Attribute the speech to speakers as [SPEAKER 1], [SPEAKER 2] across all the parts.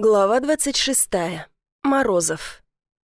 [SPEAKER 1] Глава 26. Морозов.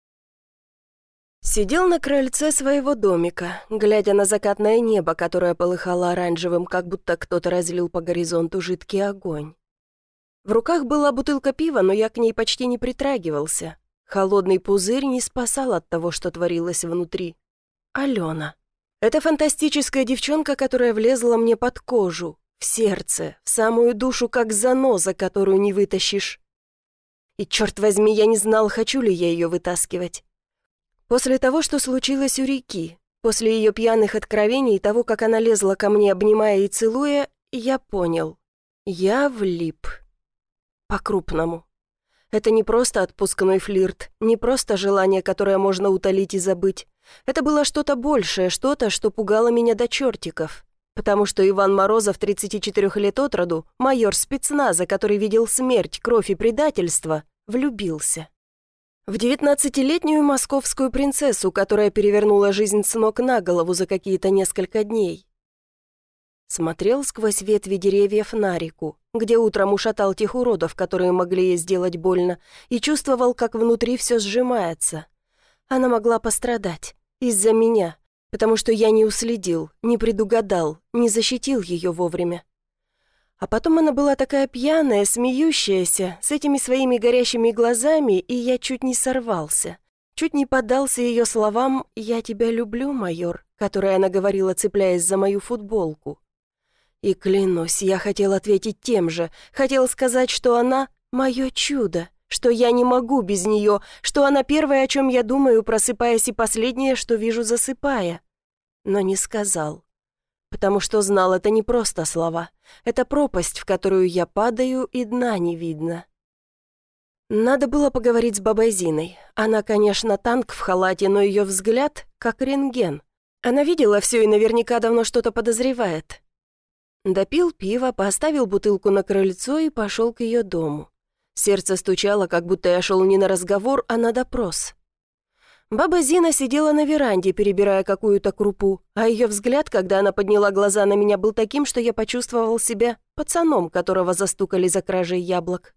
[SPEAKER 1] Сидел на крыльце своего домика, глядя на закатное небо, которое полыхало оранжевым, как будто кто-то разлил по горизонту жидкий огонь. В руках была бутылка пива, но я к ней почти не притрагивался. Холодный пузырь не спасал от того, что творилось внутри. Алена. Это фантастическая девчонка, которая влезла мне под кожу, в сердце, в самую душу, как заноза, которую не вытащишь. И, черт возьми, я не знал, хочу ли я ее вытаскивать. После того, что случилось у реки, после ее пьяных откровений и того, как она лезла ко мне, обнимая и целуя, я понял. Я влип. По-крупному. Это не просто отпускной флирт, не просто желание, которое можно утолить и забыть. Это было что-то большее, что-то, что пугало меня до чертиков. Потому что Иван Морозов, 34 лет от роду, майор спецназа, который видел смерть, кровь и предательство, влюбился. В 19-летнюю московскую принцессу, которая перевернула жизнь с ног на голову за какие-то несколько дней. Смотрел сквозь ветви деревьев на реку, где утром ушатал тех уродов, которые могли ей сделать больно, и чувствовал, как внутри все сжимается. Она могла пострадать из-за меня, потому что я не уследил, не предугадал, не защитил ее вовремя. А потом она была такая пьяная, смеющаяся, с этими своими горящими глазами, и я чуть не сорвался. Чуть не поддался ее словам «Я тебя люблю, майор», которые она говорила, цепляясь за мою футболку. И клянусь, я хотел ответить тем же, хотел сказать, что она — мое чудо, что я не могу без нее, что она первая, о чем я думаю, просыпаясь, и последнее, что вижу, засыпая. Но не сказал, потому что знал, это не просто слова, это пропасть, в которую я падаю, и дна не видно. Надо было поговорить с бабой Зиной. Она, конечно, танк в халате, но ее взгляд как рентген. Она видела все и наверняка давно что-то подозревает. Допил пиво, поставил бутылку на крыльцо и пошел к ее дому. Сердце стучало, как будто я шел не на разговор, а на допрос. Баба Зина сидела на веранде, перебирая какую-то крупу, а ее взгляд, когда она подняла глаза на меня, был таким, что я почувствовал себя пацаном, которого застукали за кражей яблок.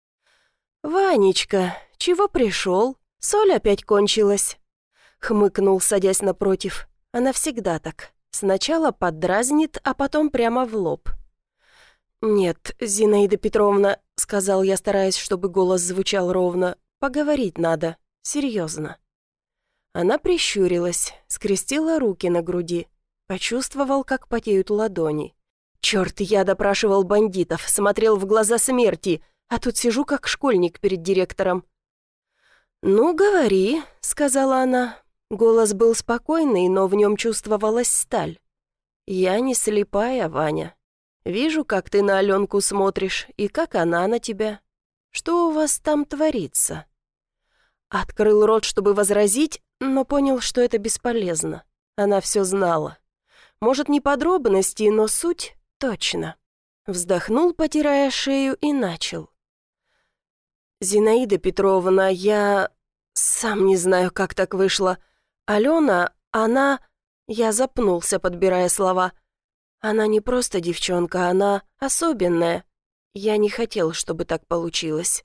[SPEAKER 1] «Ванечка, чего пришел? Соль опять кончилась?» Хмыкнул, садясь напротив. Она всегда так. Сначала поддразнит, а потом прямо в лоб. «Нет, Зинаида Петровна», — сказал я, стараясь, чтобы голос звучал ровно, — «поговорить надо, серьезно». Она прищурилась, скрестила руки на груди. Почувствовал, как потеют ладони. Черт, я допрашивал бандитов, смотрел в глаза смерти, а тут сижу как школьник перед директором. «Ну, говори», — сказала она. Голос был спокойный, но в нем чувствовалась сталь. «Я не слепая, Ваня. Вижу, как ты на Аленку смотришь, и как она на тебя. Что у вас там творится?» Открыл рот, чтобы возразить, но понял, что это бесполезно. Она все знала. Может, не подробности, но суть точно. Вздохнул, потирая шею, и начал. «Зинаида Петровна, я сам не знаю, как так вышло. Алена, она...» Я запнулся, подбирая слова. «Она не просто девчонка, она особенная. Я не хотел, чтобы так получилось».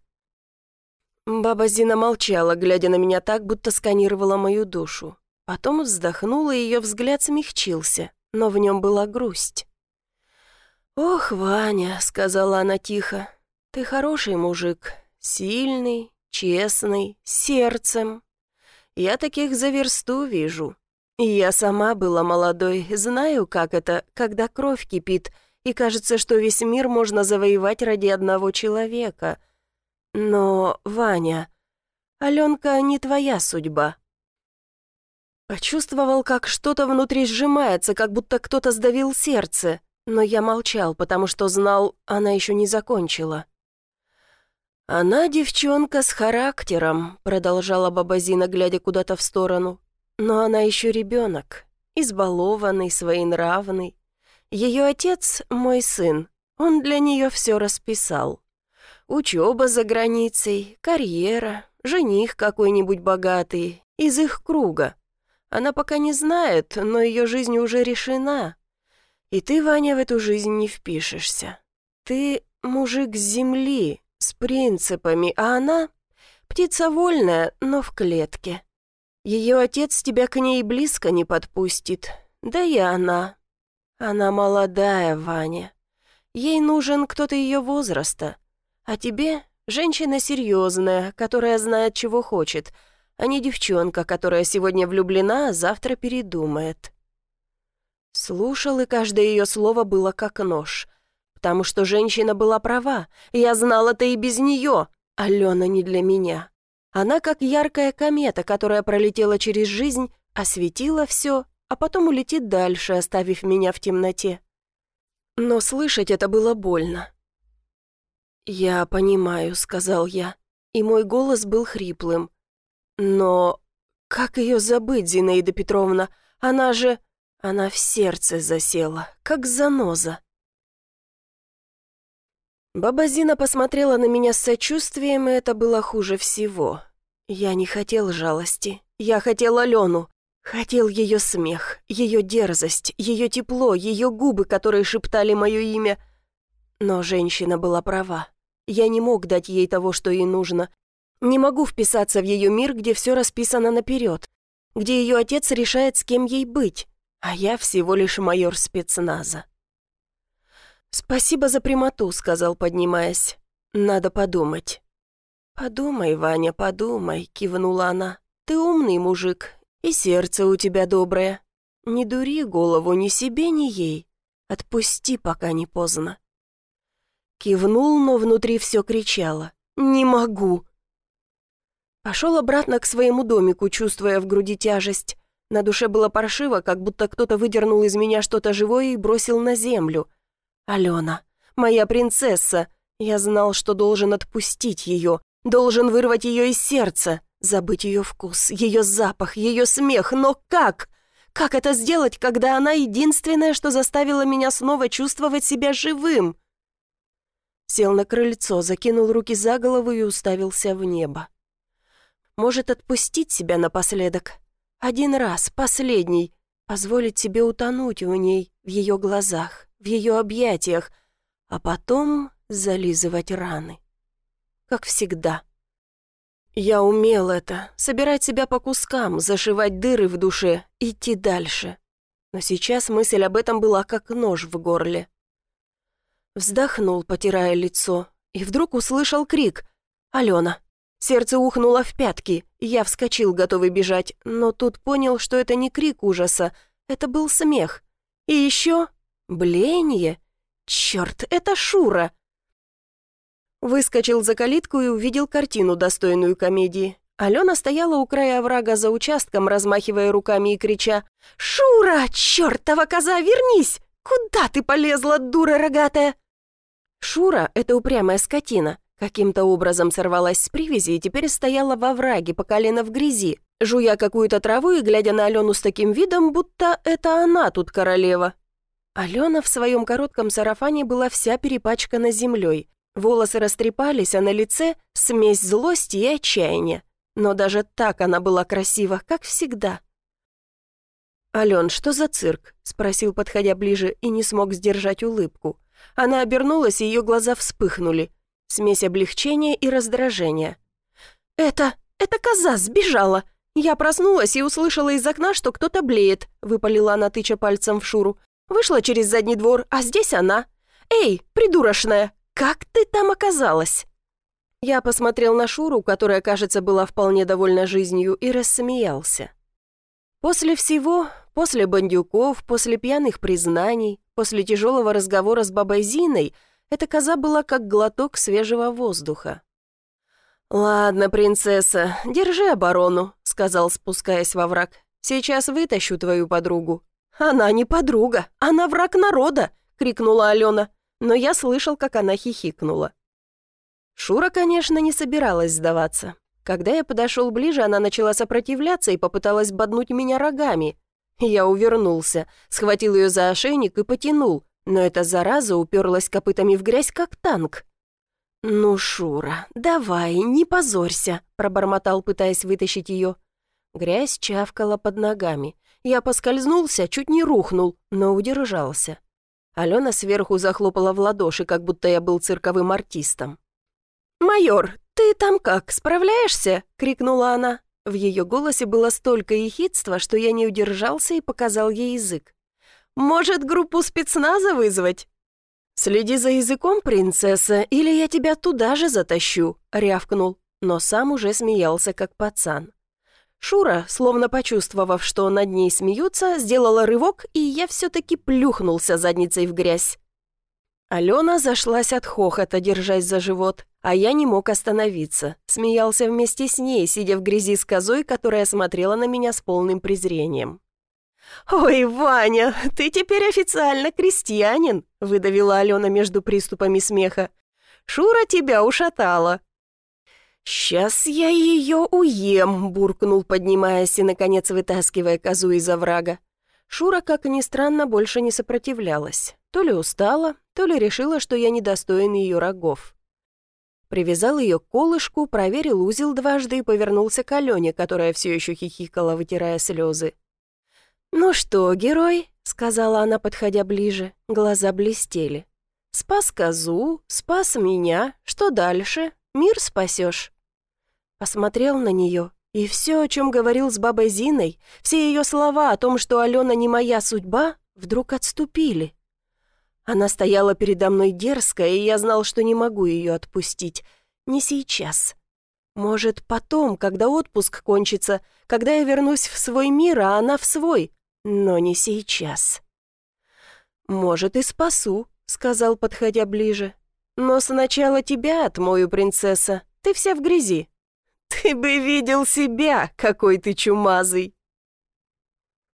[SPEAKER 1] Баба Зина молчала, глядя на меня так, будто сканировала мою душу. Потом вздохнула, и ее взгляд смягчился, но в нем была грусть. «Ох, Ваня», — сказала она тихо, — «ты хороший мужик, сильный, честный, с сердцем. Я таких за версту вижу. И я сама была молодой, знаю, как это, когда кровь кипит, и кажется, что весь мир можно завоевать ради одного человека. Но, Ваня, Аленка не твоя судьба». Почувствовал, как что-то внутри сжимается, как будто кто-то сдавил сердце, но я молчал, потому что знал, она еще не закончила. «Она девчонка с характером», — продолжала баба Зина, глядя куда-то в сторону. «Но она еще ребенок, избалованный, своенравный. Ее отец — мой сын, он для нее все расписал. Учеба за границей, карьера, жених какой-нибудь богатый, из их круга. Она пока не знает, но ее жизнь уже решена. И ты, Ваня, в эту жизнь не впишешься. Ты мужик с земли, с принципами, а она — птица вольная, но в клетке. Ее отец тебя к ней близко не подпустит, да и она. Она молодая, Ваня. Ей нужен кто-то ее возраста, а тебе — женщина серьезная, которая знает, чего хочет, а не девчонка, которая сегодня влюблена, а завтра передумает». Слушал, и каждое ее слово было как нож. Потому что женщина была права. Я знал это и без нее. Алена не для меня. Она как яркая комета, которая пролетела через жизнь, осветила все, а потом улетит дальше, оставив меня в темноте. Но слышать это было больно. «Я понимаю», — сказал я, и мой голос был хриплым. «Но как ее забыть, Зинаида Петровна? Она же... Она в сердце засела, как заноза». Баба Зина посмотрела на меня с сочувствием, и это было хуже всего. Я не хотел жалости, я хотел Алену. Хотел ее смех, ее дерзость, ее тепло, ее губы, которые шептали мое имя. Но женщина была права. Я не мог дать ей того, что ей нужно. Не могу вписаться в ее мир, где все расписано наперед, где ее отец решает, с кем ей быть, а я всего лишь майор спецназа. «Спасибо за прямоту», — сказал, поднимаясь. «Надо подумать». «Подумай, Ваня, подумай», — кивнула она. «Ты умный мужик, и сердце у тебя доброе. Не дури голову ни себе, ни ей. Отпусти, пока не поздно». Кивнул, но внутри все кричало: «Не могу». Пошел обратно к своему домику, чувствуя в груди тяжесть. На душе было паршиво, как будто кто-то выдернул из меня что-то живое и бросил на землю. Алена, моя принцесса, я знал, что должен отпустить ее, должен вырвать ее из сердца, забыть ее вкус, ее запах, ее смех, но как? Как это сделать, когда она единственная, что заставила меня снова чувствовать себя живым? Сел на крыльцо, закинул руки за голову и уставился в небо. Может, отпустить себя напоследок? Один раз, последний, позволить себе утонуть у ней, в ее глазах, в ее объятиях, а потом зализывать раны. Как всегда. Я умел это, собирать себя по кускам, зашивать дыры в душе, идти дальше. Но сейчас мысль об этом была как нож в горле. Вздохнул, потирая лицо, и вдруг услышал крик: «Алена!» Сердце ухнуло в пятки, я вскочил, готовый бежать, но тут понял, что это не крик ужаса, это был смех. И еще блеяние. Черт, это Шура! Выскочил за калитку и увидел картину, достойную комедии. Алена стояла у края оврага за участком, размахивая руками и крича: «Шура, чертова коза, вернись! Куда ты полезла, дура рогатая?» Шура — это упрямая скотина. Каким-то образом сорвалась с привязи и теперь стояла во овраге по колено в грязи, жуя какую-то траву и глядя на Алену с таким видом, будто это она тут королева. Алена в своем коротком сарафане была вся перепачкана землей. Волосы растрепались, а на лице смесь злости и отчаяния. Но даже так она была красива, как всегда. «Ален, что за цирк?» — спросил, подходя ближе, и не смог сдержать улыбку. Она обернулась, и ее глаза вспыхнули. Смесь облегчения и раздражения. «Это коза сбежала! Я проснулась и услышала из окна, что кто-то блеет», — выпалила она, тыча пальцем в Шуру. «Вышла через задний двор, а здесь она. Эй, придурочная, как ты там оказалась?» Я посмотрел на Шуру, которая, кажется, была вполне довольна жизнью, и рассмеялся. После всего, после бандюков, после пьяных признаний, после тяжелого разговора с бабой Зиной, эта коза была как глоток свежего воздуха. «Ладно, принцесса, держи оборону», — сказал, спускаясь во враг. «Сейчас вытащу твою подругу». «Она не подруга, она враг народа», — крикнула Алена, но я слышал, как она хихикнула. Шура, конечно, не собиралась сдаваться. Когда я подошел ближе, она начала сопротивляться и попыталась боднуть меня рогами. Я увернулся, схватил ее за ошейник и потянул, но эта зараза уперлась копытами в грязь, как танк. «Ну, Шура, давай, не позорься», — пробормотал, пытаясь вытащить ее. Грязь чавкала под ногами. Я поскользнулся, чуть не рухнул, но удержался. Алена сверху захлопала в ладоши, как будто я был цирковым артистом. «Майор, ты там как, справляешься?» — крикнула она. В ее голосе было столько ехидства, что я не удержался и показал ей язык. «Может, группу спецназа вызвать?» «Следи за языком, принцесса, или я тебя туда же затащу», — рявкнул, но сам уже смеялся, как пацан. Шура, словно почувствовав, что над ней смеются, сделала рывок, и я все-таки плюхнулся задницей в грязь. Алена зашлась от хохота, держась за живот, а я не мог остановиться. Смеялся вместе с ней, сидя в грязи с козой, которая смотрела на меня с полным презрением. «Ой, Ваня, ты теперь официально крестьянин», — выдавила Алена между приступами смеха. «Шура тебя ушатала». «Сейчас я ее уем», — буркнул, поднимаясь и, наконец, вытаскивая козу из оврага. Шура, как ни странно, больше не сопротивлялась. То ли устала, то ли решила, что я недостоин ее рогов. Привязал ее к колышку, проверил узел дважды и повернулся к Алене, которая все еще хихикала, вытирая слезы. «Ну что, герой?» — сказала она, подходя ближе. Глаза блестели. «Спас козу, спас меня. Что дальше? Мир спасешь?» Посмотрел на нее, и все, о чем говорил с бабой Зиной, все ее слова о том, что Алена не моя судьба, вдруг отступили. Она стояла передо мной дерзкая, и я знал, что не могу ее отпустить. Не сейчас. Может, потом, когда отпуск кончится, когда я вернусь в свой мир, а она в свой, но не сейчас. «Может, и спасу», — сказал, подходя ближе. «Но сначала тебя отмою, принцесса, ты вся в грязи». «Ты бы видел себя, какой ты чумазый!»